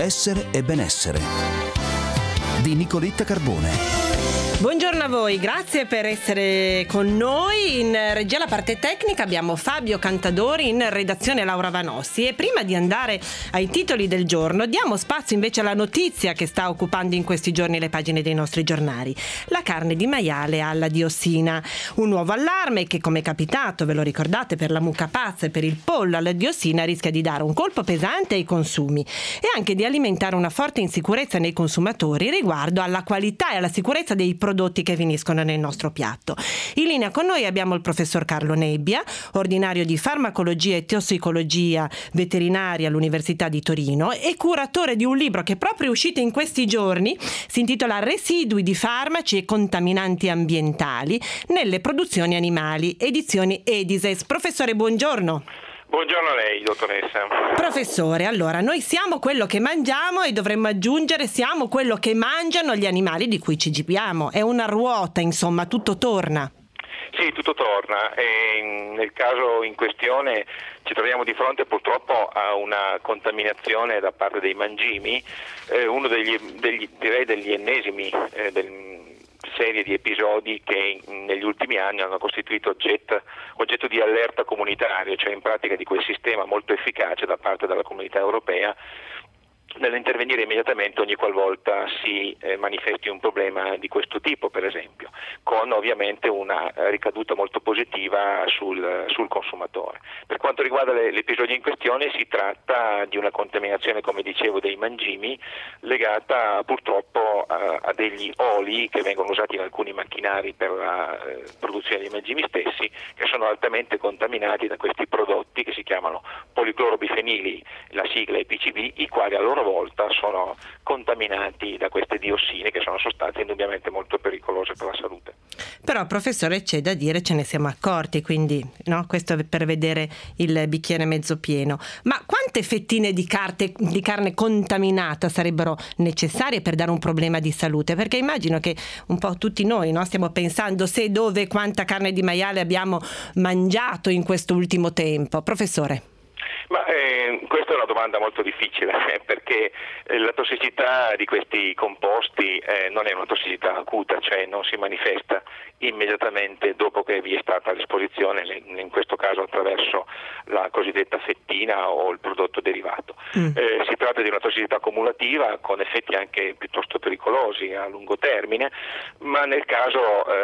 Essere e benessere di Nicoletta Carbone. Buongiorno a voi, grazie per essere con noi. In regia alla parte tecnica abbiamo Fabio Cantadori, in redazione Laura Vanossi. E prima di andare ai titoli del giorno diamo spazio invece alla notizia che sta occupando in questi giorni le pagine dei nostri giornali: la carne di maiale alla diossina. Un nuovo allarme che, come è capitato, ve lo ricordate, per la mucca pazza e per il pollo alla diossina, rischia di dare un colpo pesante ai consumi e anche di alimentare una forte insicurezza nei consumatori riguardo alla qualità e alla sicurezza dei prodotti che finiscono nel nostro piatto. In linea con noi abbiamo il professor Carlo Nebbia, ordinario di farmacologia e tossicologia veterinaria all'Università di Torino e curatore di un libro che è proprio uscito in questi giorni, si intitola Residui di farmaci e contaminanti ambientali nelle produzioni animali, edizioni Edises. Professore, buongiorno. Buongiorno a lei, dottoressa. Professore, allora, noi siamo quello che mangiamo e dovremmo aggiungere siamo quello che mangiano gli animali di cui ci cibiamo. È una ruota, insomma, tutto torna. Sì, tutto torna e nel caso in questione ci troviamo di fronte purtroppo a una contaminazione da parte dei mangimi, uno degli ennesimi serie di episodi che negli ultimi anni hanno costituito oggetto di allerta comunitario, cioè in pratica di quel sistema molto efficace da parte della Comunità Europea nell'intervenire immediatamente ogni qualvolta si manifesti un problema di questo tipo, per esempio, con ovviamente una ricaduta molto positiva sul consumatore. Per quanto riguarda l'episodio in questione, si tratta di una contaminazione, come dicevo, dei mangimi legata purtroppo a degli oli che vengono usati in alcuni macchinari per la produzione dei mangimi stessi, che sono altamente contaminati da questi prodotti che si chiamano policlorobifenili, la sigla è PCB, i quali a loro volta sono contaminati da queste diossine, che sono sostanze indubbiamente molto pericolose per la salute. Però, professore, c'è da dire, ce ne siamo accorti, quindi no, questo è per vedere il bicchiere mezzo pieno. Ma quante fettine di carne contaminata sarebbero necessarie per dare un problema di salute? Perché immagino che un po' tutti noi, no, stiamo pensando se, dove, quanta carne di maiale abbiamo mangiato in questo ultimo tempo. Professore. Ma questa è una domanda molto difficile perché la tossicità di questi composti non è una tossicità acuta, cioè non si manifesta immediatamente dopo che vi è stata l'esposizione, in questo caso attraverso la cosiddetta fettina o il prodotto derivato. Si tratta di una tossicità cumulativa con effetti anche piuttosto pericolosi a lungo termine, ma nel caso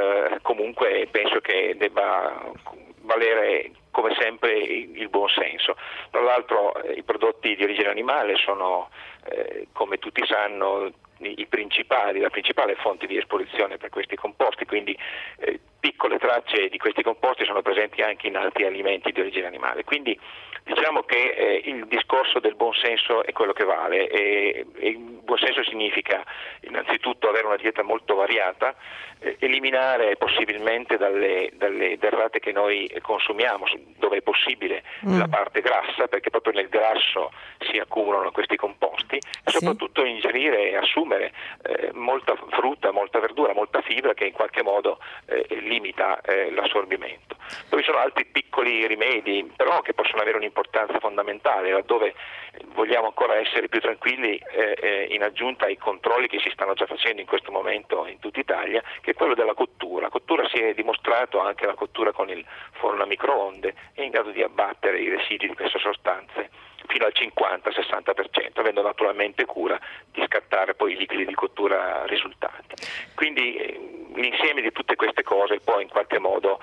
comunque penso che debba valere come sempre il buon senso. Tra l'altro i prodotti di origine animale sono, come tutti sanno, la principale fonte di esposizione per questi composti, quindi piccole tracce di questi composti sono presenti anche in altri alimenti di origine animale. Quindi diciamo che il discorso del buon senso è quello che vale e il buon senso significa innanzitutto avere una dieta molto variata, eliminare possibilmente dalle derrate che noi consumiamo, dove è possibile, la parte grassa, perché proprio nel grasso si accumulano questi composti, e soprattutto ingerire e assumere molta frutta, molta verdura, molta fibra che in qualche modo limita l'assorbimento. Poi sono altri piccoli rimedi, però che possono avere un'importanza fondamentale, laddove vogliamo ancora essere più tranquilli in aggiunta ai controlli che si stanno già facendo in questo momento in tutta Italia, che è quello della cottura. La cottura si è dimostrato, anche la cottura con il forno a microonde, è in grado di abbattere i residui di queste sostanze fino al 50-60%, avendo naturalmente cura di scattare poi i liquidi di cottura risultanti. Quindi l'insieme di tutte queste cose può in qualche modo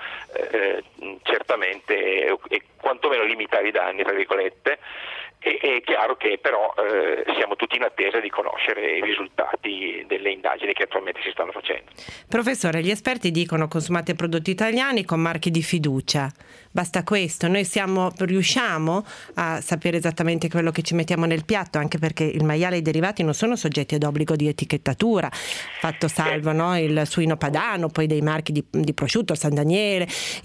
certamente quantomeno limitare i danni, tra virgolette. È chiaro che però siamo tutti in attesa di conoscere i risultati delle indagini che attualmente si stanno facendo. Professore, gli esperti dicono consumate prodotti italiani con marchi di fiducia. Basta questo, noi riusciamo a sapere esattamente quello che ci mettiamo nel piatto, anche perché il maiale e i derivati non sono soggetti ad obbligo di etichettatura, fatto salvo il suino padano, poi dei marchi di prosciutto, il San Daniele,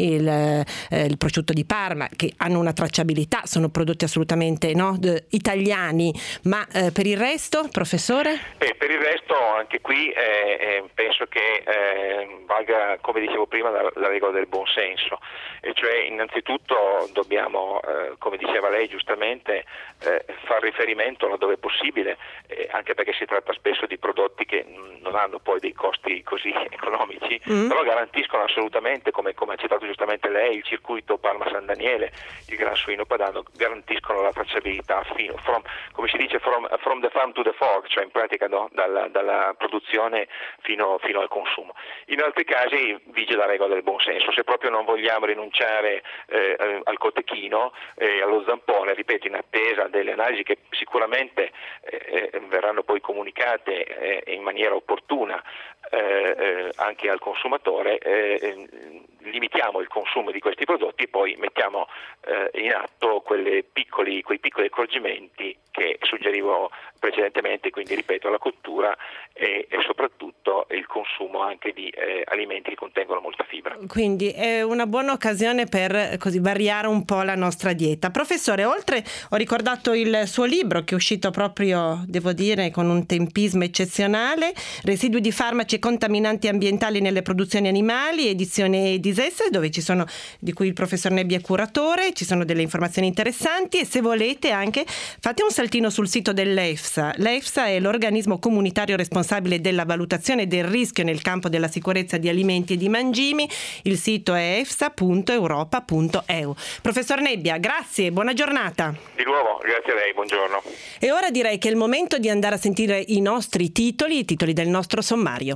il prosciutto di Parma, che hanno una tracciabilità, sono prodotti assolutamente italiani, ma per il resto, professore? Per il resto anche qui penso che valga, come dicevo prima, la regola del buon senso, e cioè innanzitutto dobbiamo, come diceva lei giustamente, far riferimento laddove possibile, anche perché si tratta spesso di prodotti che non hanno poi dei costi così economici, però garantiscono assolutamente, come ha citato giustamente lei, il circuito Parma San Daniele, il Gran Suino Padano, garantiscono la tracciabilità come si dice, from the farm to the fork, cioè in pratica dalla produzione fino al consumo. In altri casi vige la regola del buon senso. Se proprio non vogliamo rinunciare al cotechino, allo zampone, ripeto, in attesa delle analisi che sicuramente verranno poi comunicate in maniera opportuna anche al consumatore, limitiamo il consumo di questi prodotti e poi mettiamo in atto quei piccoli accorgimenti che suggerivo precedentemente, quindi ripeto, la cottura e soprattutto il consumo anche di alimenti che contengono molta fibra. Quindi è una buona occasione per così variare un po' la nostra dieta. Professore, oltre ho ricordato il suo libro che è uscito proprio, devo dire, con un tempismo eccezionale, Residui di farmaci e contaminanti ambientali nelle produzioni animali, edizione Edisesse, di cui il professor Nebbia è curatore, ci sono delle informazioni interessanti e se volete anche fate un saltino sul sito dell'EFSA. L'EFSA è l'organismo comunitario responsabile della valutazione del rischio nel campo della sicurezza di alimenti e di mangimi. Il sito è efsa.europa.eu. Professor Nebbia, grazie, buona giornata. Di nuovo, grazie a lei, buongiorno. E ora direi che è il momento di andare a sentire i titoli del nostro sommario.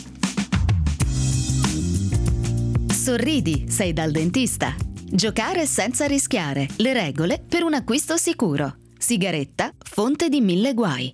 Sorridi, sei dal dentista. Giocare senza rischiare. Le regole per un acquisto sicuro. Sigaretta, fonte di 1000 guai.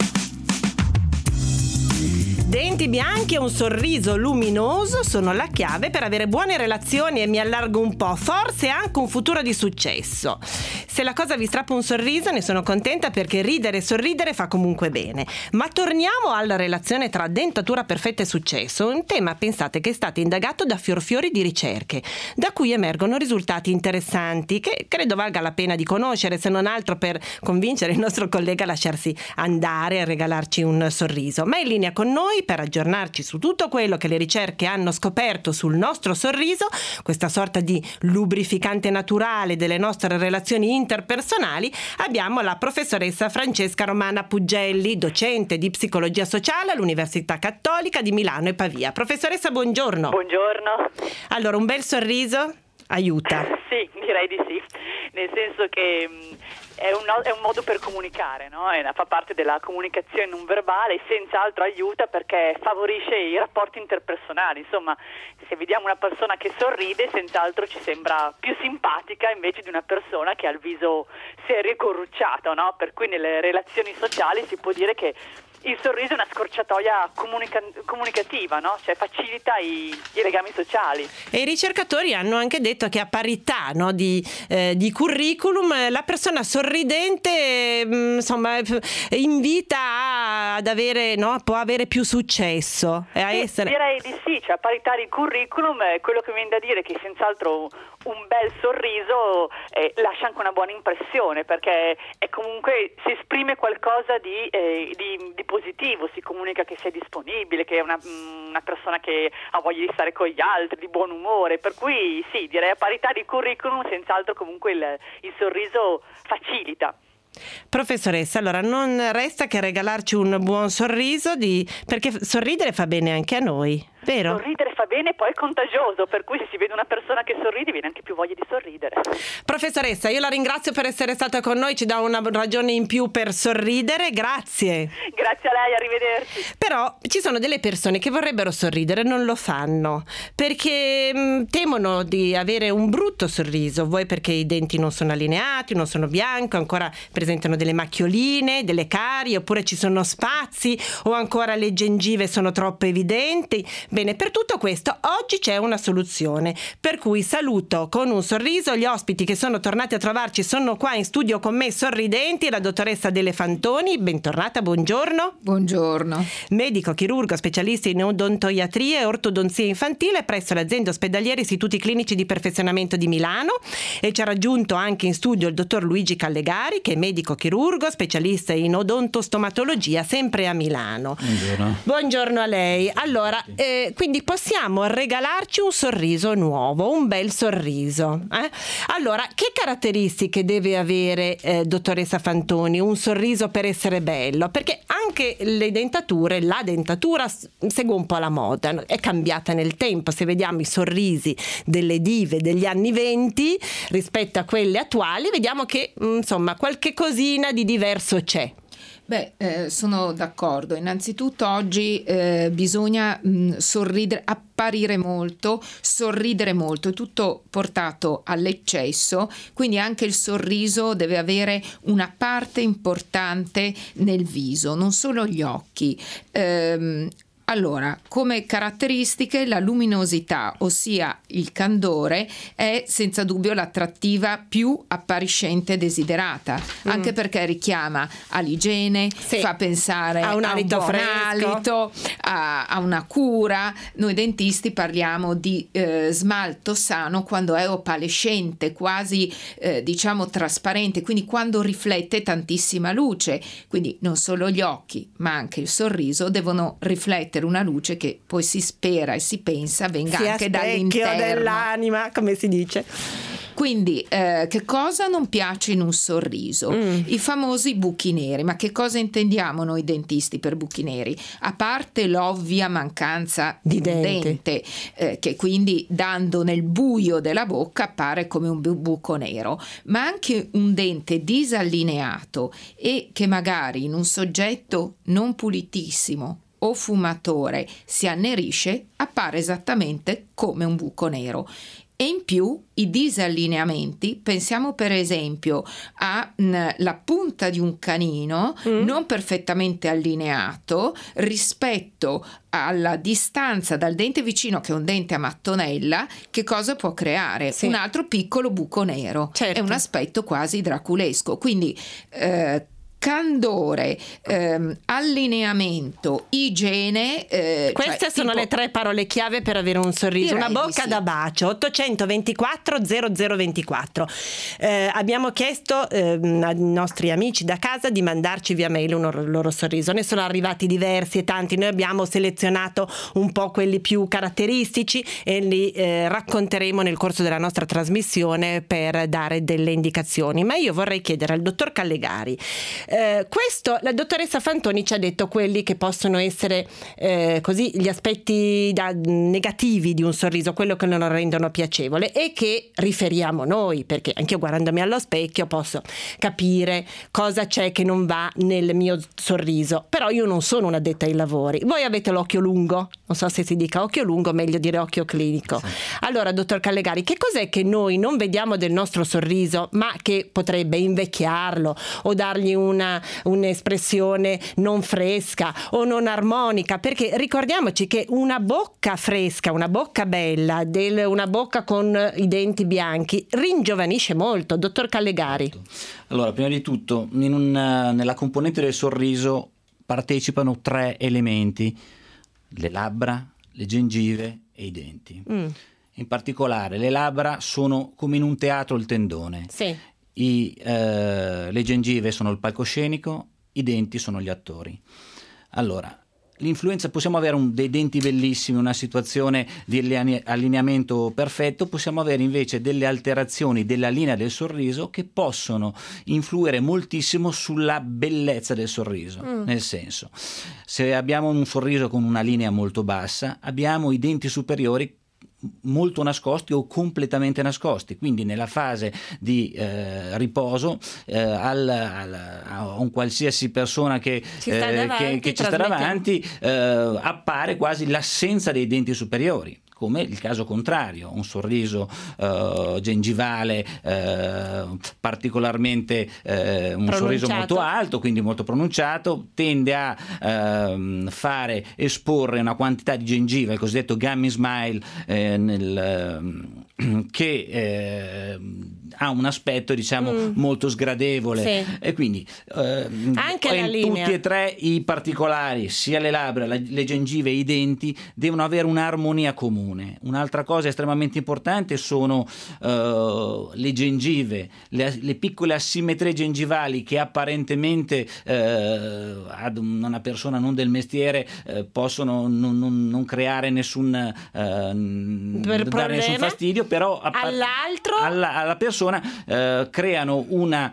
Denti bianchi e un sorriso luminoso sono la chiave per avere buone relazioni e mi allargo un po', forse anche un futuro di successo. Se la cosa vi strappa un sorriso ne sono contenta perché ridere e sorridere fa comunque bene. Ma torniamo alla relazione tra dentatura perfetta e successo, un tema pensate che è stato indagato da fiori di ricerche, da cui emergono risultati interessanti che credo valga la pena di conoscere, se non altro per convincere il nostro collega a lasciarsi andare e regalarci un sorriso. Ma in linea con noi per aggiornarci su tutto quello che le ricerche hanno scoperto sul nostro sorriso, questa sorta di lubrificante naturale delle nostre relazioni interpersonali, abbiamo la professoressa Francesca Romana Puggelli, docente di psicologia sociale all'Università Cattolica di Milano e Pavia. Professoressa, buongiorno. Buongiorno. Allora, un bel sorriso aiuta. Sì, direi di sì, nel senso che è un modo per comunicare, no? Fa parte della comunicazione non verbale, senz'altro aiuta perché favorisce i rapporti interpersonali. Insomma, se vediamo una persona che sorride, senz'altro ci sembra più simpatica invece di una persona che ha il viso serio e corrucciato, no? Per cui nelle relazioni sociali si può dire che il sorriso è una scorciatoia comunicativa, no? Cioè facilita i legami sociali. E i ricercatori hanno anche detto che a parità, no, di curriculum la persona sorridente insomma invita ad avere, no, può avere più successo e a essere... Direi di sì, cioè a parità di curriculum quello che viene da dire è che senz'altro un bel sorriso lascia anche una buona impressione perché è comunque si esprime qualcosa di positivo, si comunica che sei disponibile, che è una persona che ha voglia di stare con gli altri, di buon umore, per cui sì, direi a parità di curriculum senz'altro comunque il sorriso facilita. Professoressa, allora non resta che regalarci un buon sorriso perché sorridere fa bene anche a noi, vero? Sorridere fa bene e poi è contagioso, per cui se si vede una persona che sorride viene anche più voglia di sorridere. Professoressa, io la ringrazio per essere stata con noi, ci dà una ragione in più per sorridere, grazie. Grazie a lei, arrivederci. Però ci sono delle persone che vorrebbero sorridere e non lo fanno perché temono di avere un brutto sorriso, vuoi perché i denti non sono allineati, non sono bianchi, ancora presentano delle macchioline, delle carie, oppure ci sono spazi o ancora le gengive sono troppo evidenti. Bene, per tutto questo oggi c'è una soluzione, per cui saluto con un sorriso gli ospiti che sono tornati a trovarci, sono qua in studio con me sorridenti, la dottoressa Dele Fantoni, bentornata, buongiorno. Buongiorno. Medico chirurgo specialista in odontoiatria e ortodonzia infantile presso l'azienda ospedaliera Istituti Clinici di Perfezionamento di Milano, e ci ha raggiunto anche in studio il dottor Luigi Callegari che è medico chirurgo specialista in odontostomatologia sempre a Milano. Buongiorno. Buongiorno a lei. Allora, quindi possiamo regalarci un sorriso nuovo, un bel sorriso. Allora, che caratteristiche deve avere, dottoressa Fantoni, un sorriso per essere bello? Perché anche la dentatura segue un po' la moda, è cambiata nel tempo. Se vediamo i sorrisi delle dive degli anni 20 rispetto a quelle attuali, vediamo che insomma qualche cosina di diverso c'è. Sono d'accordo. Innanzitutto oggi bisogna sorridere, apparire molto, sorridere molto, è tutto portato all'eccesso, quindi anche il sorriso deve avere una parte importante nel viso, non solo gli occhi. Allora, come caratteristiche, la luminosità, ossia il candore, è senza dubbio l'attrattiva più appariscente e desiderata, anche perché richiama all'igiene, fa pensare a un alito buon alito, a una cura. Noi dentisti parliamo di smalto sano quando è opalescente, quasi diciamo trasparente, quindi quando riflette tantissima luce. Quindi non solo gli occhi, ma anche il sorriso devono riflettere una luce che poi si spera e si pensa venga anche dall'interno dell'anima, come si dice. Quindi che cosa non piace in un sorriso? I famosi buchi neri. Ma che cosa intendiamo noi dentisti per buchi neri? A parte l'ovvia mancanza di dente, che quindi dando nel buio della bocca appare come un buco nero, ma anche un dente disallineato e che magari in un soggetto non pulitissimo o fumatore si annerisce, appare esattamente come un buco nero. E in più i disallineamenti, pensiamo per esempio alla punta di un canino non perfettamente allineato rispetto alla distanza dal dente vicino, che è un dente a mattonella, che cosa può creare? Un altro piccolo buco nero. È un aspetto quasi draculesco. Quindi candore, allineamento, igiene. Queste sono le 3 parole chiave per avere un sorriso. Una bocca da bacio. 824 0024. Abbiamo chiesto ai nostri amici da casa di mandarci via mail un loro sorriso. Ne sono arrivati diversi e tanti. Noi abbiamo selezionato un po' quelli più caratteristici e li racconteremo nel corso della nostra trasmissione per dare delle indicazioni. Ma io vorrei chiedere al dottor Callegari. Questo, la dottoressa Fantoni ci ha detto quelli che possono essere così gli aspetti negativi di un sorriso, quello che non lo rendono piacevole e che riferiamo noi, perché anche io guardandomi allo specchio posso capire cosa c'è che non va nel mio sorriso, però io non sono un'addetta ai lavori. Voi avete l'occhio lungo, non so se si dica occhio lungo, meglio dire occhio clinico. Allora, dottor Callegari, che cos'è che noi non vediamo del nostro sorriso ma che potrebbe invecchiarlo o dargli un'espressione non fresca o non armonica? Perché ricordiamoci che una bocca fresca, una bocca bella, una bocca con i denti bianchi ringiovanisce molto. Dottor Callegari. Allora, prima di tutto nella componente del sorriso partecipano 3 elementi: le labbra, le gengive e i denti. In particolare le labbra sono come in un teatro il tendone. Le gengive sono il palcoscenico, i denti sono gli attori. Allora, l'influenza, possiamo avere dei denti bellissimi, una situazione di allineamento perfetto, possiamo avere invece delle alterazioni della linea del sorriso che possono influire moltissimo sulla bellezza del sorriso. Nel senso, se abbiamo un sorriso con una linea molto bassa, abbiamo i denti superiori molto nascosti o completamente nascosti, quindi nella fase di riposo a un qualsiasi persona che ci sta davanti appare quasi l'assenza dei denti superiori, come il caso contrario, un sorriso gengivale particolarmente un sorriso molto alto, quindi molto pronunciato, tende a fare esporre una quantità di gengiva, il cosiddetto gummy smile, che ha un aspetto diciamo molto sgradevole, sì. E quindi anche la linea. tutti e tre i particolari, sia le labbra, le gengive e i denti, devono avere un'armonia comune. Un'altra cosa estremamente importante sono le gengive, le piccole asimmetrie gengivali che apparentemente ad una persona non del mestiere possono non creare nessun dare nessun fastidio, però alla persona creano una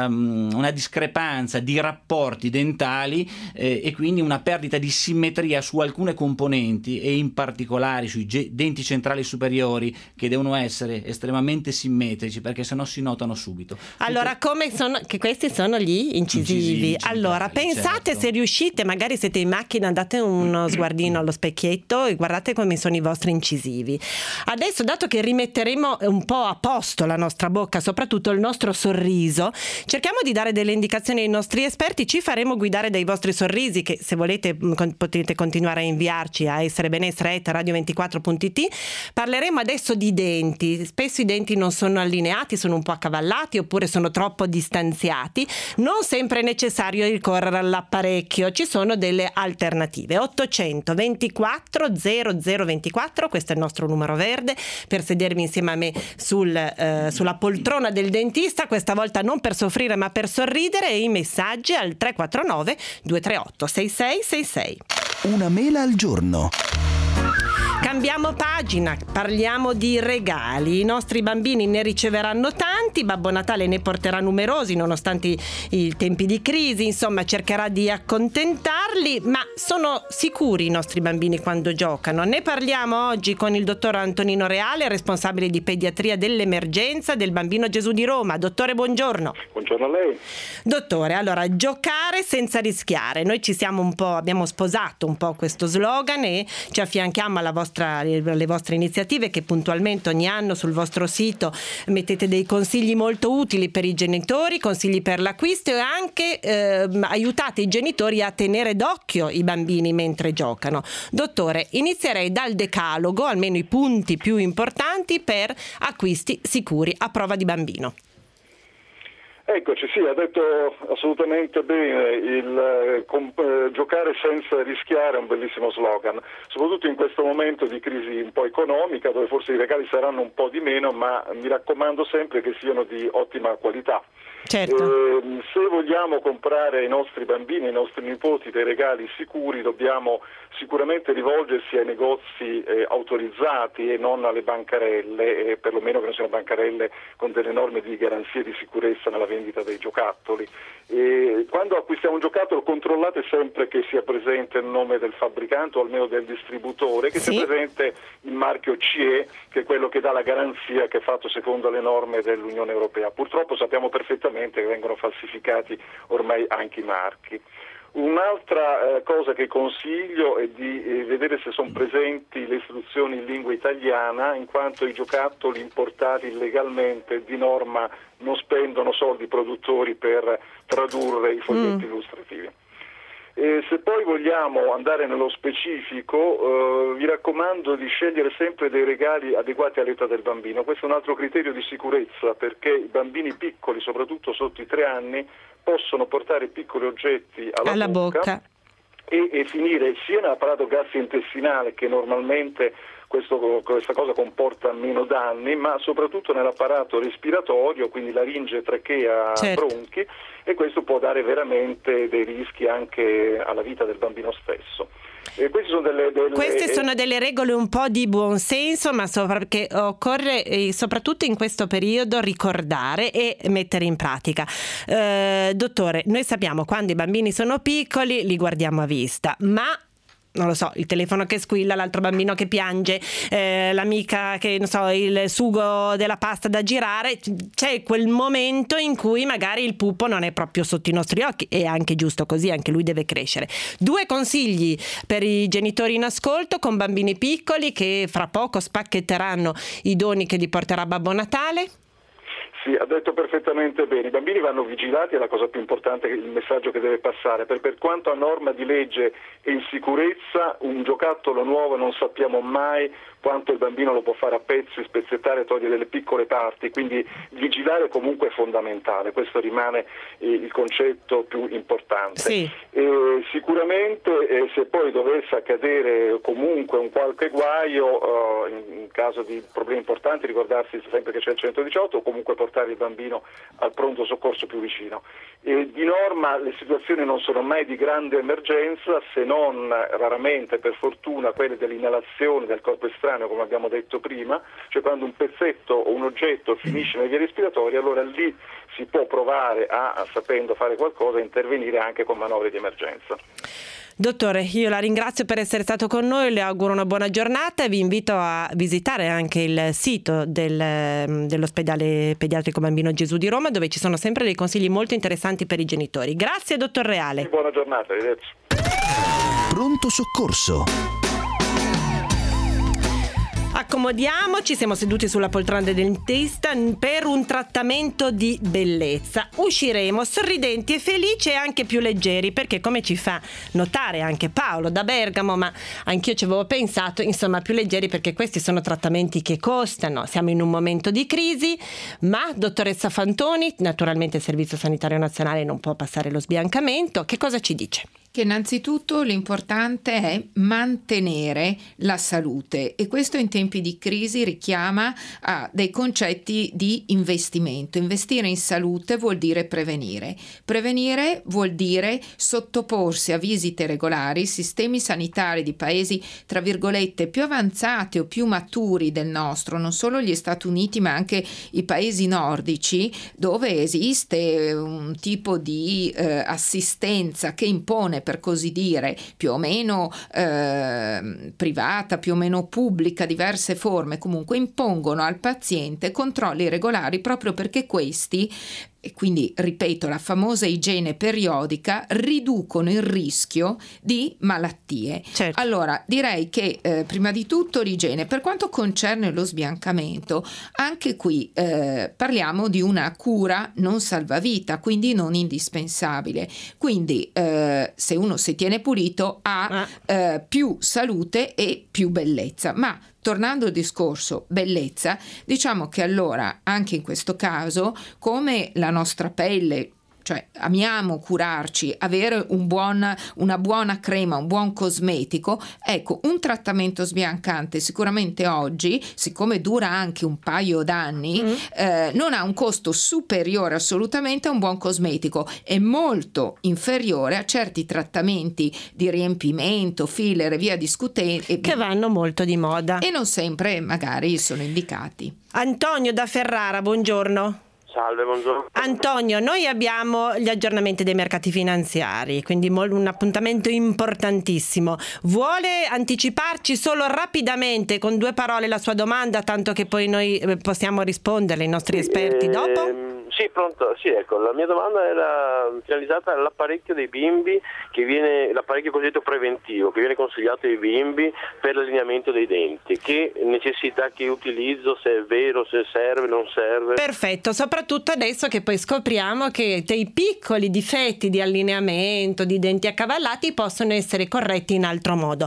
discrepanza di rapporti dentali e quindi una perdita di simmetria su alcune componenti, e in particolare sui denti centrali superiori, che devono essere estremamente simmetrici, perché sennò si notano subito. Allora, come sono, che questi sono gli incisivi. Allora, pensate, certo, se riuscite, magari siete in macchina, date uno sguardino allo specchietto e guardate come sono i vostri incisivi. Adesso, dato che rimetteremo un po' a posto la nostra bocca, soprattutto il nostro sorriso, cerchiamo di dare delle indicazioni ai nostri esperti. Ci faremo guidare dai vostri sorrisi, che se volete potete continuare a inviarci a esserebenessere@radio24.it. Parleremo adesso di denti. Spesso i denti non sono allineati, sono un po' accavallati oppure sono troppo distanziati. Non sempre è necessario ricorrere all'apparecchio, ci sono delle alternative. 800 24 0024, questo è il nostro numero verde per sedervi insieme a me sulla poltrona del dentista, questa volta non per soffrire ma per sorridere, e i messaggi al 349 238 6666. Una mela al giorno. Cambiamo pagina, parliamo di regali. I nostri bambini ne riceveranno tanti, Babbo Natale ne porterà numerosi nonostante i tempi di crisi, insomma cercherà di accontentarli, ma sono sicuri i nostri bambini quando giocano? Ne parliamo oggi con il dottor Antonino Reale, responsabile di pediatria dell'emergenza del Bambino Gesù di Roma. Dottore, buongiorno. Buongiorno a lei. Dottore, allora, giocare senza rischiare. Noi abbiamo sposato un po' questo slogan e ci affianchiamo alle vostre iniziative, che puntualmente ogni anno sul vostro sito mettete dei consigli molto utili per i genitori, consigli per l'acquisto, e anche aiutate i genitori a tenere d'occhio i bambini mentre giocano. Dottore, inizierei dal decalogo, almeno i punti più importanti per acquisti sicuri a prova di bambino. Eccoci, sì, ha detto assolutamente bene, giocare senza rischiare è un bellissimo slogan, soprattutto in questo momento di crisi un po' economica, dove forse i regali saranno un po' di meno, ma mi raccomando sempre che siano di ottima qualità. Certo. Se vogliamo comprare ai nostri bambini, ai nostri nipoti dei regali sicuri, dobbiamo sicuramente rivolgersi ai negozi autorizzati e non alle bancarelle, perlomeno che non siano bancarelle con delle norme di garanzia di sicurezza nella vendita dei giocattoli. Quando acquistiamo un giocattolo, controllate sempre che sia presente il nome del fabbricante o almeno del distributore, che sia presente il marchio CE, che è quello che dà la garanzia che è fatto secondo le norme dell'Unione Europea. Purtroppo sappiamo perfettamente che vengono falsificati ormai anche i marchi. Un'altra cosa che consiglio è di vedere se sono presenti le istruzioni in lingua italiana, in quanto i giocattoli importati illegalmente di norma non spendono soldi produttori per tradurre i foglietti illustrativi. Se poi vogliamo andare nello specifico, vi raccomando di scegliere sempre dei regali adeguati all'età del bambino. Questo è un altro criterio di sicurezza, perché i bambini piccoli, soprattutto sotto i 3 anni, possono portare piccoli oggetti alla bocca e finire sia nell'apparato gastrointestinale, che normalmente questa cosa comporta meno danni, ma soprattutto nell'apparato respiratorio, quindi laringe, trachea, bronchi, e questo può dare veramente dei rischi anche alla vita del bambino stesso. Queste sono delle regole un po' di buon senso, ma perché occorre soprattutto in questo periodo ricordare e mettere in pratica. Dottore, noi sappiamo quando i bambini sono piccoli li guardiamo a vista, ma non lo so, il telefono che squilla, l'altro bambino che piange, l'amica che, non so, il sugo della pasta da girare, c'è quel momento in cui magari il pupo non è proprio sotto i nostri occhi, è anche giusto così, anche lui deve crescere. 2 consigli per i genitori in ascolto con bambini piccoli che fra poco spacchetteranno i doni che gli porterà Babbo Natale. Sì, ha detto perfettamente bene. I bambini vanno vigilati, è la cosa più importante, il messaggio che deve passare. Per quanto a norma di legge e in sicurezza, un giocattolo nuovo non sappiamo mai quanto il bambino lo può fare a pezzi, spezzettare, togliere delle piccole parti, quindi vigilare comunque è fondamentale, questo rimane il concetto più importante. Sì. Sicuramente se poi dovesse accadere comunque un qualche guaio, in caso di problemi importanti, ricordarsi sempre che c'è il 118 o comunque portare il bambino al pronto soccorso più vicino. Di norma le situazioni non sono mai di grande emergenza, se non raramente, per fortuna, quelle dell'inalazione del corpo estraneo, come abbiamo detto prima, cioè quando un pezzetto o un oggetto finisce nelle vie respiratorie, allora lì si può provare sapendo fare qualcosa, a intervenire anche con manovre di emergenza. Dottore, io la ringrazio per essere stato con noi, le auguro una buona giornata e vi invito a visitare anche il sito dell'ospedale pediatrico Bambino Gesù di Roma, dove ci sono sempre dei consigli molto interessanti per i genitori. Grazie, dottor Reale. Buona giornata, arrivederci. Pronto soccorso. Accomodiamoci, siamo seduti sulla poltrona del dentista per un trattamento di bellezza. Usciremo sorridenti e felici e anche più leggeri, perché come ci fa notare anche Paolo da Bergamo, ma anch'io ci avevo pensato, insomma più leggeri perché questi sono trattamenti che costano, siamo in un momento di crisi, ma dottoressa Fantoni, naturalmente il Servizio Sanitario Nazionale non può passare lo sbiancamento, che cosa ci dice? Che innanzitutto l'importante è mantenere la salute, e questo in tempi di crisi richiama a dei concetti di investimento. Investire in salute vuol dire prevenire. Prevenire vuol dire sottoporsi a visite regolari. Sistemi sanitari di paesi tra virgolette più avanzati o più maturi del nostro, non solo gli Stati Uniti ma anche i paesi nordici, dove esiste un tipo di assistenza che impone, per così dire, più o meno privata, più o meno pubblica, diverse forme, comunque impongono al paziente controlli regolari proprio perché questi, e quindi ripeto la famosa igiene periodica, riducono il rischio di malattie. Certo. Allora direi che prima di tutto l'igiene. Per quanto concerne lo sbiancamento, anche qui parliamo di una cura non salvavita, quindi non indispensabile. Quindi se uno si tiene pulito ha più salute e più bellezza. Ma tornando al discorso bellezza, diciamo che allora anche in questo caso, come la nostra pelle, cioè amiamo curarci, avere una buona crema, un buon cosmetico, ecco, un trattamento sbiancante sicuramente oggi, siccome dura anche un paio d'anni, non ha un costo superiore assolutamente a un buon cosmetico, è molto inferiore a certi trattamenti di riempimento, filler e via discutendo, Che vanno molto di moda. e non sempre magari sono indicati. Antonio da Ferrara, buongiorno. Salve, buongiorno. Antonio, noi abbiamo gli aggiornamenti dei mercati finanziari, quindi un appuntamento importantissimo. Vuole anticiparci solo rapidamente con 2 parole la sua domanda, tanto che poi noi possiamo risponderle, i nostri esperti dopo? Sì, pronto. Sì, ecco, la mia domanda era finalizzata all'apparecchio dei bimbi, l'apparecchio cosiddetto preventivo, che viene consigliato ai bimbi per l'allineamento dei denti. Che necessità, che utilizzo, se è vero, se serve, non serve? Perfetto, soprattutto adesso che poi scopriamo che dei piccoli difetti di allineamento, di denti accavallati possono essere corretti in altro modo.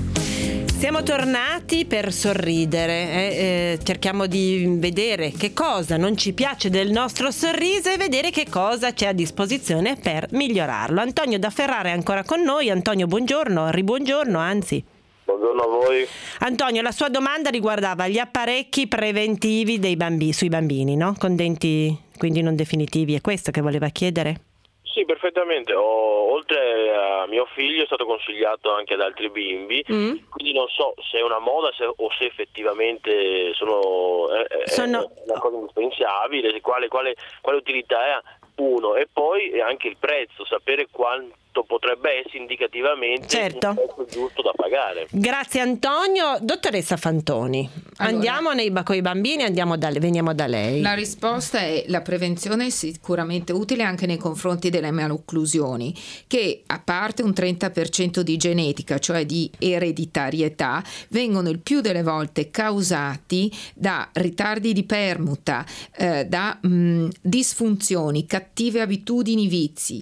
Siamo tornati per sorridere, cerchiamo di vedere che cosa non ci piace del nostro sorriso e vedere che cosa c'è a disposizione per migliorarlo. Antonio da Ferrara è ancora con noi. Antonio, buongiorno, ribuongiorno anzi. Buongiorno a voi. Antonio, la sua domanda riguardava gli apparecchi preventivi sui bambini, no? Con denti quindi non definitivi, è questo che voleva chiedere? Sì, perfettamente. Oltre a mio figlio è stato consigliato anche ad altri bimbi, quindi non so se è una moda o se effettivamente sono una cosa indispensabile, quale utilità ha uno, e poi anche il prezzo, sapere quanto potrebbe essere indicativamente certo. Il prezzo giusto da pagare. Grazie Antonio. Dottoressa Fantoni, andiamo con i bambini, veniamo da lei. La risposta è: la prevenzione è sicuramente utile anche nei confronti delle malocclusioni, che a parte un 30% di genetica, cioè di ereditarietà, vengono il più delle volte causati da ritardi di permuta, da disfunzioni, cattive abitudini, vizi.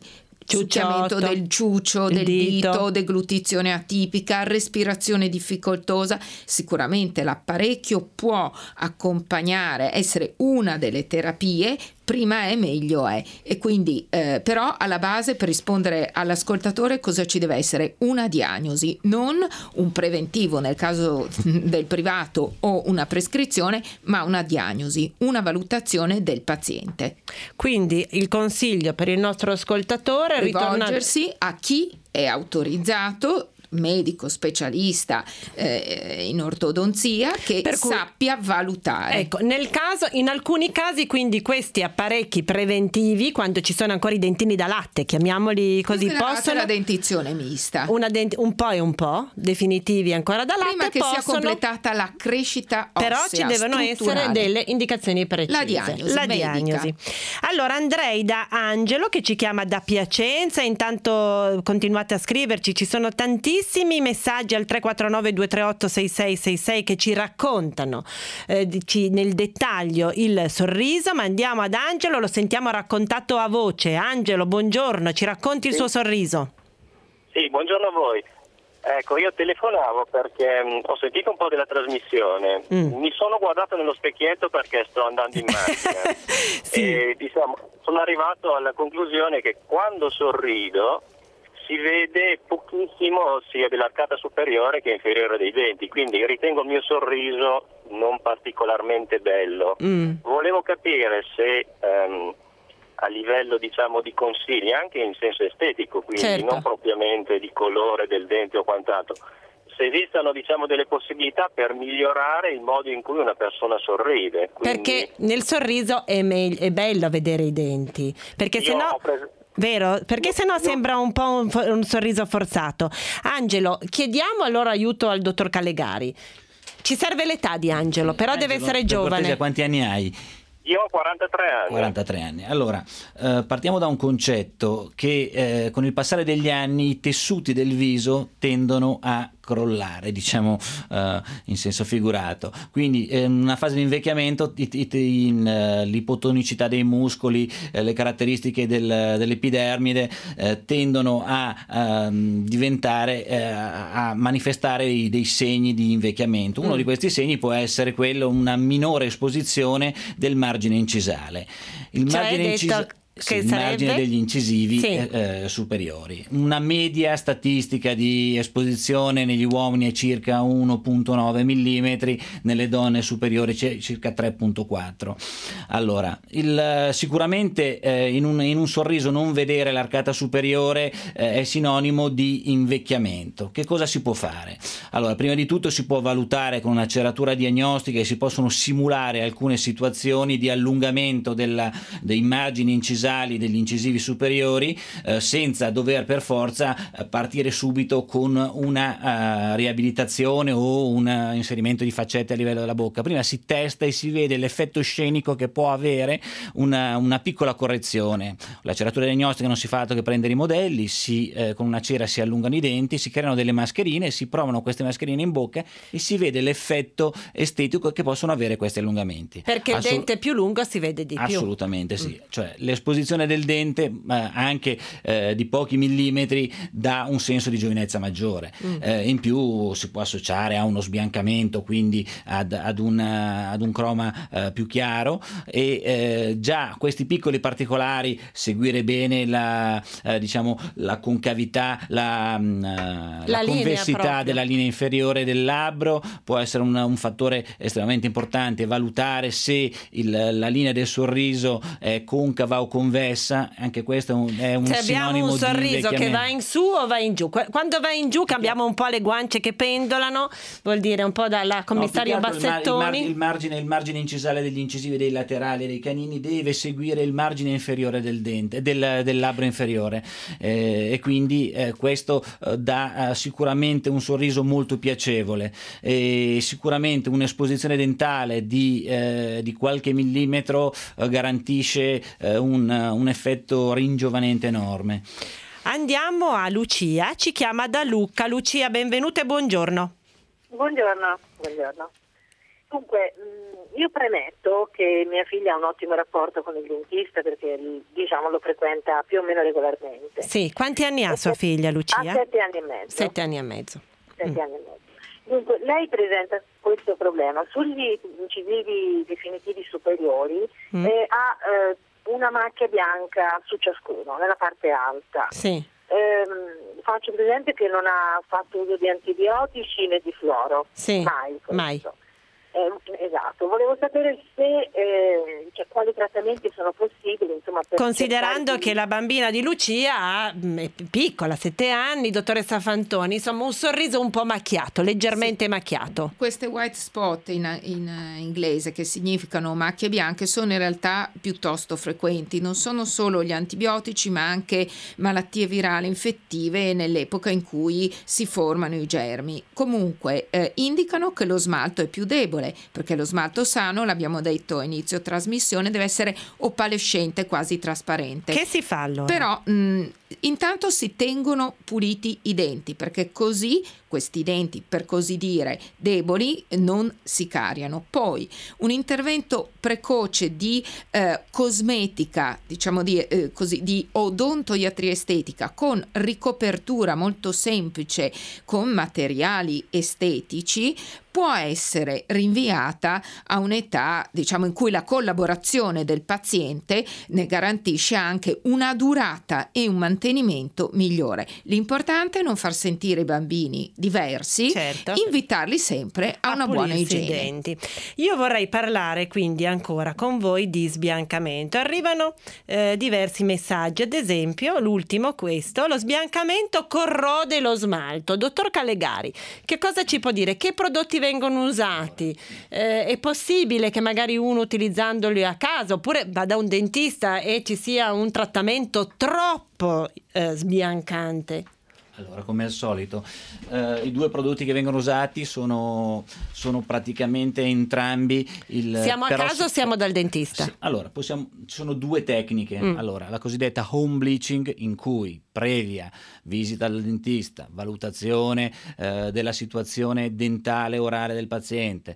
succhiamento del ciuccio, del dito, deglutizione atipica, respirazione difficoltosa. Sicuramente l'apparecchio può accompagnare, essere una delle terapie. Prima è, meglio è. E quindi però alla base, per rispondere all'ascoltatore, cosa ci deve essere? Una diagnosi, non un preventivo nel caso del privato o una prescrizione, ma una diagnosi, una valutazione del paziente. Quindi il consiglio per il nostro ascoltatore è rivolgersi a chi è autorizzato, medico specialista in ortodonzia, che sappia valutare. Ecco, in alcuni casi, quindi questi apparecchi preventivi, quando ci sono ancora i dentini da latte, chiamiamoli così, possono la dentizione mista, un po' e un po', definitivi ancora da latte, prima che sia completata la crescita ossea, però ci devono essere delle indicazioni precise. La diagnosi. Allora andrei da Angelo, che ci chiama da Piacenza. Intanto continuate a scriverci, ci sono tantissimi messaggi al 349 238 6666 che ci raccontano nel dettaglio il sorriso, ma andiamo ad Angelo, lo sentiamo raccontato a voce. Angelo, buongiorno, ci racconti il suo sorriso? Sì, buongiorno a voi. Ecco, io telefonavo perché ho sentito un po' della trasmissione, mi sono guardato nello specchietto perché sto andando in macchina e sono arrivato alla conclusione che quando sorrido si vede pochissimo sia dell'arcata superiore che inferiore dei denti, quindi ritengo il mio sorriso non particolarmente bello. Volevo capire se a livello di consigli, anche in senso estetico, quindi non propriamente di colore del dente o quant'altro, se esistano delle possibilità per migliorare il modo in cui una persona sorride. Quindi, perché nel sorriso è bello vedere i denti, perché sennò vero? Perché sennò sembra un po' un sorriso forzato. Angelo, chiediamo allora aiuto al dottor Callegari. Ci serve l'età di Angelo, però deve essere giovane. Quanti anni hai? Io ho 43 anni. 43 anni. Allora, partiamo da un concetto che con il passare degli anni i tessuti del viso tendono a crollare, in senso figurato. Quindi in una fase di invecchiamento l'ipotonicità dei muscoli, le caratteristiche dell'epidermide tendono a diventare, a manifestare dei segni di invecchiamento. Uno di questi segni può essere una minore esposizione del margine incisale. Il margine degli incisivi superiori. Una media statistica di esposizione negli uomini è circa 1,9 mm, nelle donne superiori circa 3,4. Allora, sicuramente in un sorriso non vedere l'arcata superiore è sinonimo di invecchiamento. Che cosa si può fare? Allora, prima di tutto si può valutare con una ceratura diagnostica e si possono simulare alcune situazioni di allungamento dei margini incisali, degli incisivi superiori, senza dover per forza partire subito con una riabilitazione o un inserimento di faccette a livello della bocca. Prima si testa e si vede l'effetto scenico che può avere una piccola correzione. La ceratura diagnostica non si fa altro che prendere i modelli, con una cera si allungano i denti, si creano delle mascherine, si provano queste mascherine in bocca e si vede l'effetto estetico che possono avere questi allungamenti. Perché il dente più lungo si vede di più. Assolutamente sì. Cioè l'esposizione del dente anche di pochi millimetri dà un senso di giovinezza maggiore. In più si può associare a uno sbiancamento, quindi ad un croma più chiaro, e già questi piccoli particolari, seguire bene la concavità, la convessità della linea inferiore del labbro può essere un fattore estremamente importante. Valutare se la linea del sorriso è concava o convessa, anche questo è un sinonimo abbiamo un sorriso che va in su o va in giù. Quando va in giù cambiamo un po' le guance che pendolano, vuol dire un po' dalla commissario Bassettoni. Il margine incisale degli incisivi dei laterali e dei canini deve seguire il margine inferiore del dente, del labbro inferiore, e quindi questo dà sicuramente un sorriso molto piacevole, e sicuramente un'esposizione dentale di qualche millimetro garantisce un effetto ringiovanente enorme. Andiamo a Lucia, ci chiama da Lucca. Lucia, benvenuta e buongiorno. Buongiorno. Dunque, io premetto che mia figlia ha un ottimo rapporto con il dentista perché, diciamo, lo frequenta più o meno regolarmente. Sì, quanti anni ha sua figlia Lucia? Ha 7 anni e mezzo. 7 anni e mezzo. 7 anni e mezzo. Dunque, lei presenta questo problema. Sugli incisivi definitivi superiori ha una macchia bianca su ciascuno, nella parte alta. Sì. Faccio presente che non ha fatto uso di antibiotici né di fluoro. Sì, mai. Esatto, volevo sapere se quali trattamenti sono possibili, insomma, per considerando che la bambina di Lucia è piccola, 7 anni, dottoressa Fantoni, insomma un sorriso un po' macchiato, leggermente macchiato. Queste white spot in inglese, che significano macchie bianche, sono in realtà piuttosto frequenti, non sono solo gli antibiotici ma anche malattie virali infettive nell'epoca in cui si formano i germi. Comunque indicano che lo smalto è più debole, perché lo smalto sano, l'abbiamo detto a inizio trasmissione, deve essere opalescente, quasi trasparente. Che si fa allora? Però intanto si tengono puliti i denti, perché così questi denti, per così dire, deboli non si cariano. Poi un intervento precoce di cosmetica, diciamo di odontoiatria estetica, con ricopertura molto semplice con materiali estetici, può essere rinviata a un'età, diciamo, in cui la collaborazione del paziente ne garantisce anche una durata e un mantenimento migliore. L'importante è non far sentire i bambini diversi, certo, invitarli sempre a una buona igiene. I denti. Io vorrei parlare quindi ancora con voi di sbiancamento. Arrivano diversi messaggi, ad esempio l'ultimo, questo: lo sbiancamento corrode lo smalto. Dottor Callegari, che cosa ci può dire? Che prodotti vengono usati? È possibile che magari uno utilizzandoli a casa oppure va da un dentista e ci sia un trattamento troppo sbiancante? Allora, come al solito, i due prodotti che vengono usati sono praticamente entrambi Siamo a casa o siamo dal dentista? Allora, ci sono due tecniche. Allora, la cosiddetta home bleaching, in cui previa visita al dentista, valutazione della situazione dentale orale del paziente,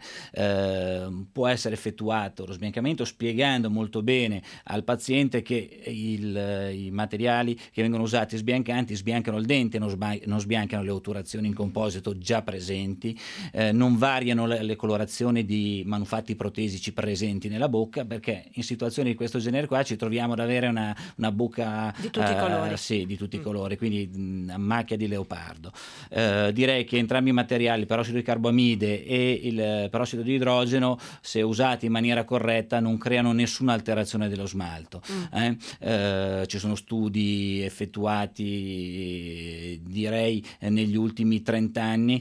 può essere effettuato lo sbiancamento spiegando molto bene al paziente che i materiali che vengono usati sbiancanti sbiancano il dente, non sbiancano le otturazioni in composito già presenti, non variano le colorazioni di manufatti protesici presenti nella bocca, perché in situazioni di questo genere qua ci troviamo ad avere una bocca di tutti i colori. Sì, di tutti i colori, quindi a macchia di leopardo. Direi che entrambi i materiali, il perossido di carbamide e il perossido di idrogeno, se usati in maniera corretta, non creano nessuna alterazione dello smalto. Ci sono studi effettuati direi negli ultimi 30 anni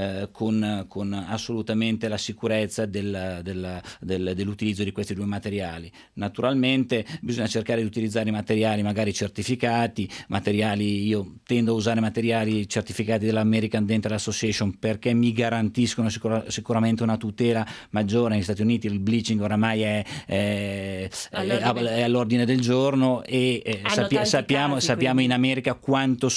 con assolutamente la sicurezza dell'utilizzo di questi due materiali. Naturalmente bisogna cercare di utilizzare i materiali magari certificati, io tendo a usare materiali certificati dell'American Dental Association perché mi garantiscono sicuramente una tutela maggiore. Negli Stati Uniti il bleaching oramai è all'ordine del giorno e sappiamo in America quanto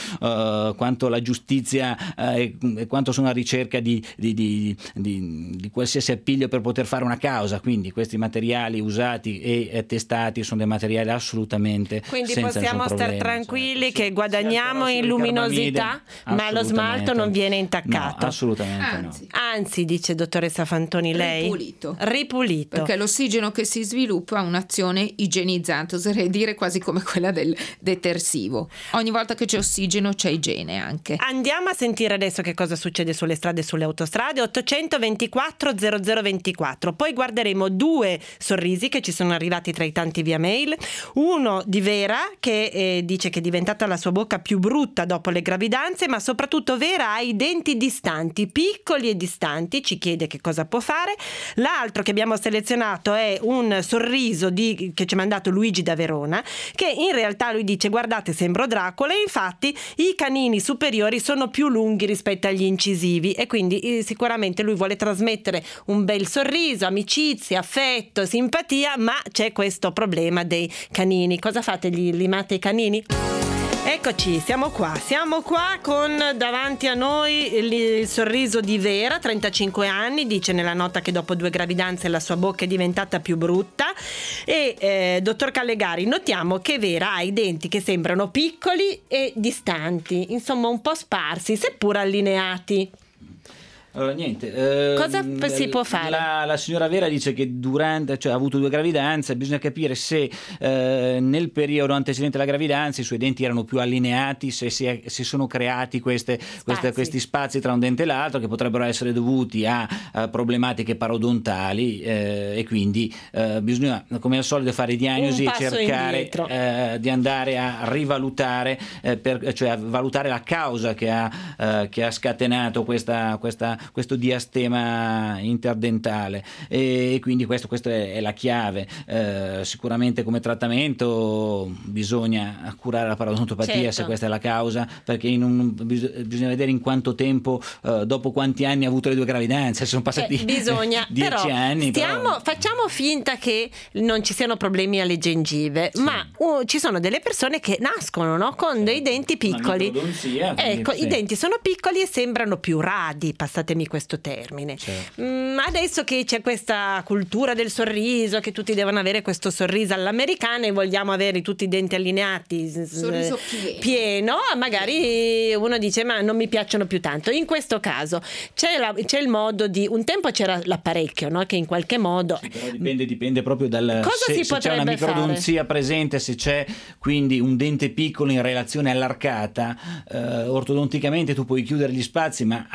la giustizia quanto sono a ricerca di qualsiasi appiglio per poter fare una causa. Quindi questi materiali usati e testati sono dei materiali assolutamente quindi senza possiamo nessun problema, stare tranquilli, certo, che guadagniamo in luminosità, ma lo smalto non viene intaccato. No, assolutamente anzi, dice dottoressa Fantoni, lei ripulito, perché l'ossigeno che si sviluppa ha un'azione igienizzante, oserei dire quasi come quella del detersivo. Ogni volta che c'è ossigeno c'è igiene anche. Andiamo a sentire adesso che cosa succede sulle strade e sulle autostrade. 824 0024. Poi guarderemo due sorrisi che ci sono arrivati tra i tanti via mail. Uno di Vera che dice che è diventata la sua bocca più brutta dopo le gravidanze, ma soprattutto Vera ha i denti distanti, piccoli e distanti, ci chiede che cosa può fare. L'altro che abbiamo selezionato è un sorriso che ci ha mandato Luigi da Verona, che in realtà lui dice: guardate, sembro Dracula, e infatti i canini superiori sono più lunghi rispetto agli incisivi, e quindi sicuramente lui vuole trasmettere un bel sorriso, amicizia, affetto, simpatia, ma c'è questo problema dei canini. Cosa fate? Gli limate i canini? Eccoci, siamo qua con davanti a noi il sorriso di Vera, 35 anni, dice nella nota che dopo 2 gravidanze la sua bocca è diventata più brutta. E dottor Callegari, notiamo che Vera ha i denti che sembrano piccoli e distanti, insomma un po' sparsi, seppur allineati. Allora niente, cosa si può fare? La signora Vera dice che ha avuto 2 gravidanze, bisogna capire se nel periodo antecedente alla gravidanza i suoi denti erano più allineati, se si sono creati questi spazi tra un dente e l'altro, che potrebbero essere dovuti a problematiche parodontali, e quindi bisogna come al solito fare diagnosi e cercare di andare a rivalutare, cioè a valutare la causa che ha scatenato questo diastema interdentale, e quindi questo è la chiave. Sicuramente come trattamento bisogna curare la parodontopatia, certo, se questa è la causa, perché bisogna vedere in quanto tempo, dopo quanti anni ha avuto le 2 gravidanze, sono passati 10 anni. Facciamo finta che non ci siano problemi alle gengive, sì, ma ci sono delle persone che nascono, no, con dei denti piccoli. Ecco, sì, i denti sono piccoli e sembrano più radi, passatemi questo termine. Certo. Adesso che c'è questa cultura del sorriso, che tutti devono avere questo sorriso all'americana e vogliamo avere tutti i denti allineati, sorriso pieno, magari uno dice ma non mi piacciono più tanto. In questo caso c'è il modo di, un tempo c'era l'apparecchio, no, che in qualche modo, sì, però dipende proprio dal se c'è una microdonzia presente, se c'è quindi un dente piccolo in relazione all'arcata, ortodonticamente tu puoi chiudere gli spazi, ma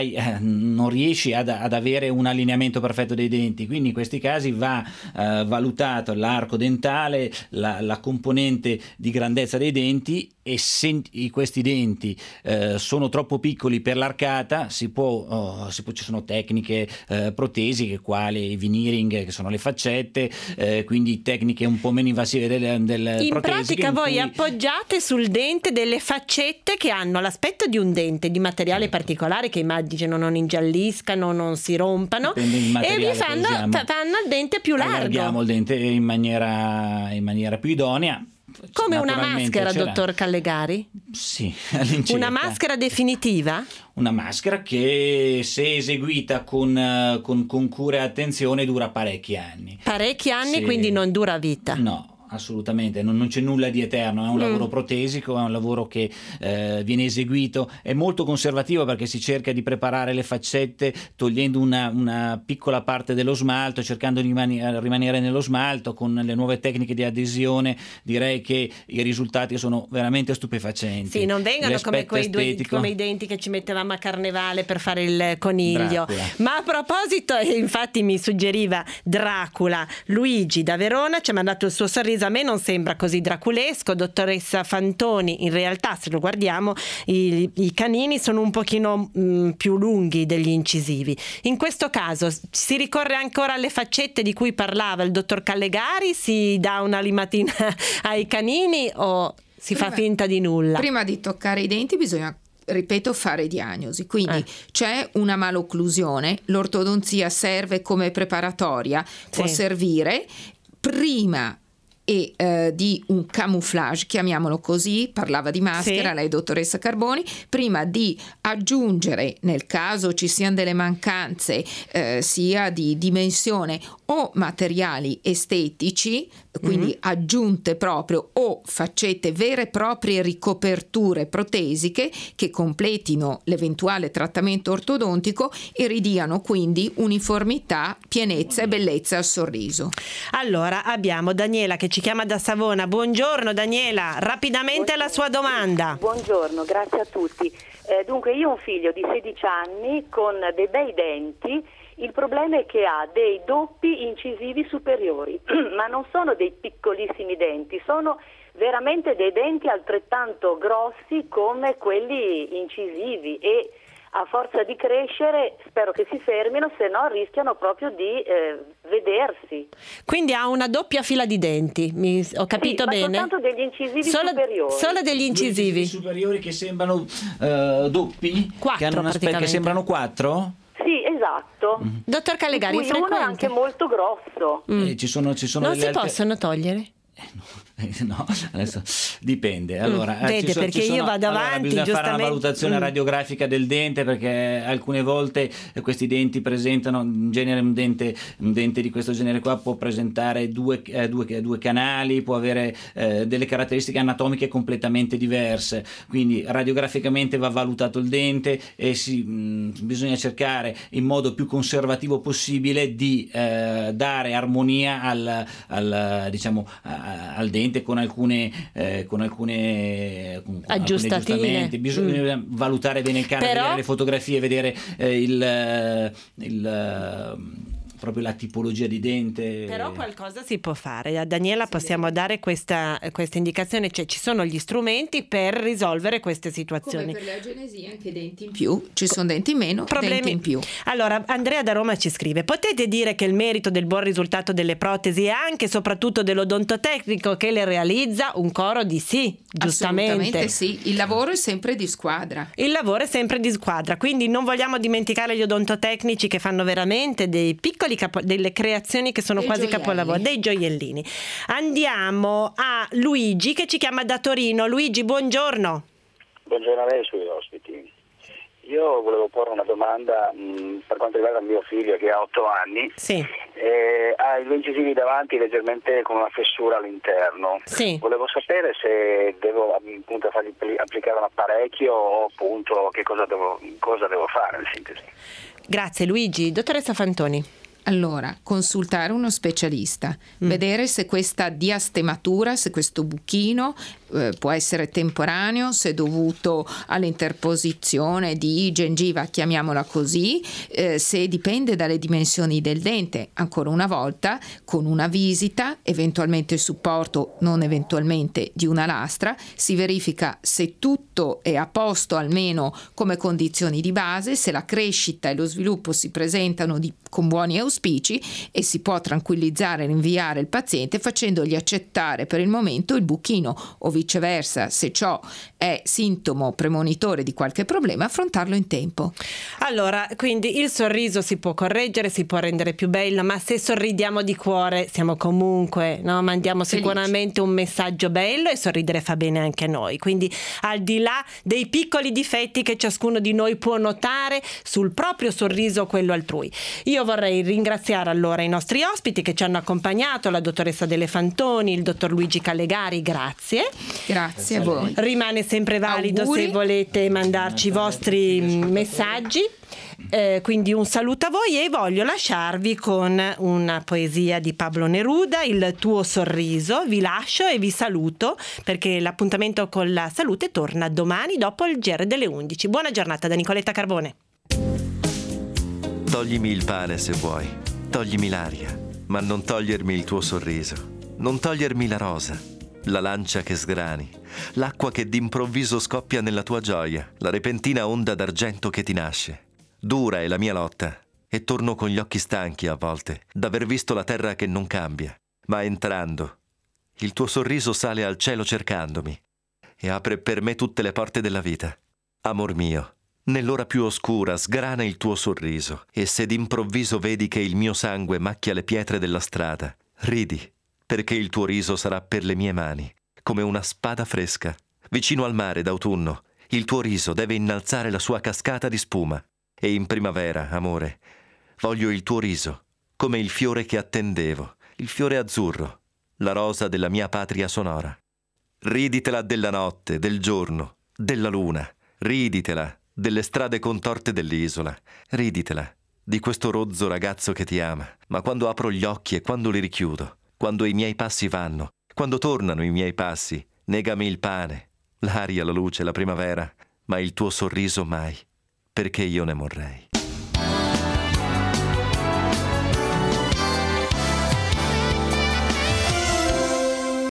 non riesci ad avere un allineamento perfetto dei denti, quindi in questi casi va valutato l'arco dentale, la componente di grandezza dei denti, e se questi denti sono troppo piccoli per l'arcata ci sono tecniche protesiche quali i veneering, che sono le faccette, quindi tecniche un po' meno invasive del in pratica voi appoggiate sul dente delle faccette che hanno l'aspetto di un dente di materiale particolare, che immagino non ingialliscano, non si rompano, e vi fanno il dente più largo. Allarghiamo il dente in maniera più idonea. Come una maschera, dottor Callegari? Sì, all'incirca. Una maschera definitiva? Una maschera che, se eseguita con cura e attenzione, dura parecchi anni. Parecchi anni, sì. Quindi non dura vita? No. Assolutamente, non c'è nulla di eterno, è un lavoro protesico, è un lavoro che viene eseguito, è molto conservativo perché si cerca di preparare le faccette togliendo una piccola parte dello smalto, cercando di rimanere nello smalto. Con le nuove tecniche di adesione direi che i risultati sono veramente stupefacenti. Sì, non vengono come i denti che ci mettevamo a Carnevale per fare il coniglio. Dracula. Ma a proposito, infatti mi suggeriva Dracula, Luigi da Verona ci ha mandato il suo sorriso. A me non sembra così draculesco, dottoressa Fantoni. In realtà, se lo guardiamo, i canini sono un pochino più lunghi degli incisivi. In questo caso si ricorre ancora alle faccette di cui parlava il dottor Callegari? Si dà una limatina ai canini o si fa finta di nulla? Prima di toccare i denti bisogna, ripeto, fare diagnosi. Quindi c'è una malocclusione, l'ortodonzia serve come preparatoria, può servire prima di un camouflage, chiamiamolo così, parlava di maschera, lei dottoressa Carboni, prima di aggiungere, nel caso ci siano delle mancanze sia di dimensione o materiali estetici, quindi aggiunte proprio, o faccette vere e proprie ricoperture protesiche che completino l'eventuale trattamento ortodontico e ridiano quindi uniformità, pienezza e bellezza al sorriso. Allora abbiamo Daniela che ci chiama da Savona. Buongiorno Daniela, rapidamente la sua domanda. Buongiorno, grazie a tutti. Dunque io ho un figlio di 16 anni con dei bei denti. Il problema è che ha dei doppi incisivi superiori, ma non sono dei piccolissimi denti, sono veramente dei denti altrettanto grossi come quelli incisivi e a forza di crescere spero che si fermino, se no rischiano proprio di vedersi. Quindi ha una doppia fila di denti, ho capito bene? Ma soltanto degli incisivi superiori. Solo degli incisivi superiori che sembrano doppi? 4 che hanno un aspetto che sembrano 4? Sì, esatto. Dottor Callegari, uno è anche molto grosso. Ci sono non si possono togliere? No, adesso dipende. Allora, vede, perché io vado avanti, bisogna giustamente. fare una valutazione radiografica del dente, perché alcune volte questi denti presentano, in genere un dente di questo genere qua può presentare due canali, può avere delle caratteristiche anatomiche completamente diverse, quindi radiograficamente va valutato il dente e bisogna cercare in modo più conservativo possibile di dare armonia al dente con alcune aggiustatine. Bisogna valutare bene il canale, vedere le fotografie, vedere proprio la tipologia di dente. Però qualcosa si può fare. A Daniela possiamo dare questa indicazione, cioè ci sono gli strumenti per risolvere queste situazioni. Come per le agenesie, anche denti in più, ci sono denti in meno, denti in più. Allora, Andrea da Roma ci scrive: potete dire che il merito del buon risultato delle protesi è anche e soprattutto dell'odontotecnico che le realizza? Un coro di sì, giustamente. Assolutamente sì, il lavoro è sempre di squadra. Quindi non vogliamo dimenticare gli odontotecnici che fanno veramente dei piccoli delle creazioni che sono quasi capolavoro, dei gioiellini. Andiamo a Luigi che ci chiama da Torino. Luigi, buongiorno. Buongiorno a lei e ai suoi ospiti. Io volevo porre una domanda per quanto riguarda mio figlio che ha 8 anni. Sì. Ha i due incisivi davanti leggermente con una fessura all'interno. Sì. Volevo sapere se devo appunto fargli applicare un apparecchio o appunto che cosa devo fare in sintesi. Grazie Luigi. Dottoressa Fantoni. Allora, consultare uno specialista, vedere se questa diastematura, se questo buchino può essere temporaneo, se è dovuto all'interposizione di gengiva, chiamiamola così, se dipende dalle dimensioni del dente. Ancora una volta, con una visita, eventualmente il supporto, non eventualmente, di una lastra, si verifica se tutto è a posto almeno come condizioni di base, se la crescita e lo sviluppo si presentano con buoni auspici, e si può tranquillizzare e rinviare il paziente facendogli accettare per il momento il buchino, o viceversa, se ciò è sintomo premonitore di qualche problema, affrontarlo in tempo. Allora, quindi il sorriso si può correggere, si può rendere più bello, ma se sorridiamo di cuore siamo comunque, no? Mandiamo sicuramente un messaggio bello, e sorridere fa bene anche a noi. Quindi al di là dei piccoli difetti che ciascuno di noi può notare sul proprio sorriso o quello altrui. Io vorrei ringraziare allora i nostri ospiti che ci hanno accompagnato, la dottoressa Delle Fantoni, il dottor Luigi Callegari, grazie. Grazie a voi. Rimane sempre valido se volete mandarci i vostri messaggi. Quindi un saluto a voi, e voglio lasciarvi con una poesia di Pablo Neruda, Il tuo sorriso. Vi lascio e vi saluto, perché l'appuntamento con la salute torna domani dopo il GR delle 11. Buona giornata da Nicoletta Carbone. Toglimi il pane se vuoi, toglimi l'aria, ma non togliermi il tuo sorriso, non togliermi la rosa, la lancia che sgrani, l'acqua che d'improvviso scoppia nella tua gioia, la repentina onda d'argento che ti nasce. Dura è la mia lotta, e torno con gli occhi stanchi a volte, d'aver visto la terra che non cambia, ma entrando, il tuo sorriso sale al cielo cercandomi, e apre per me tutte le porte della vita. Amor mio, nell'ora più oscura sgrana il tuo sorriso, e se d'improvviso vedi che il mio sangue macchia le pietre della strada, ridi, perché il tuo riso sarà per le mie mani, come una spada fresca. Vicino al mare d'autunno, il tuo riso deve innalzare la sua cascata di spuma, e in primavera, amore, voglio il tuo riso, come il fiore che attendevo, il fiore azzurro, la rosa della mia patria sonora. Riditela della notte, del giorno, della luna, riditela delle strade contorte dell'isola, riditela di questo rozzo ragazzo che ti ama, ma quando apro gli occhi e quando li richiudo, quando i miei passi vanno, quando tornano i miei passi, negami il pane, l'aria, la luce, la primavera, ma il tuo sorriso mai, perché io ne morrei.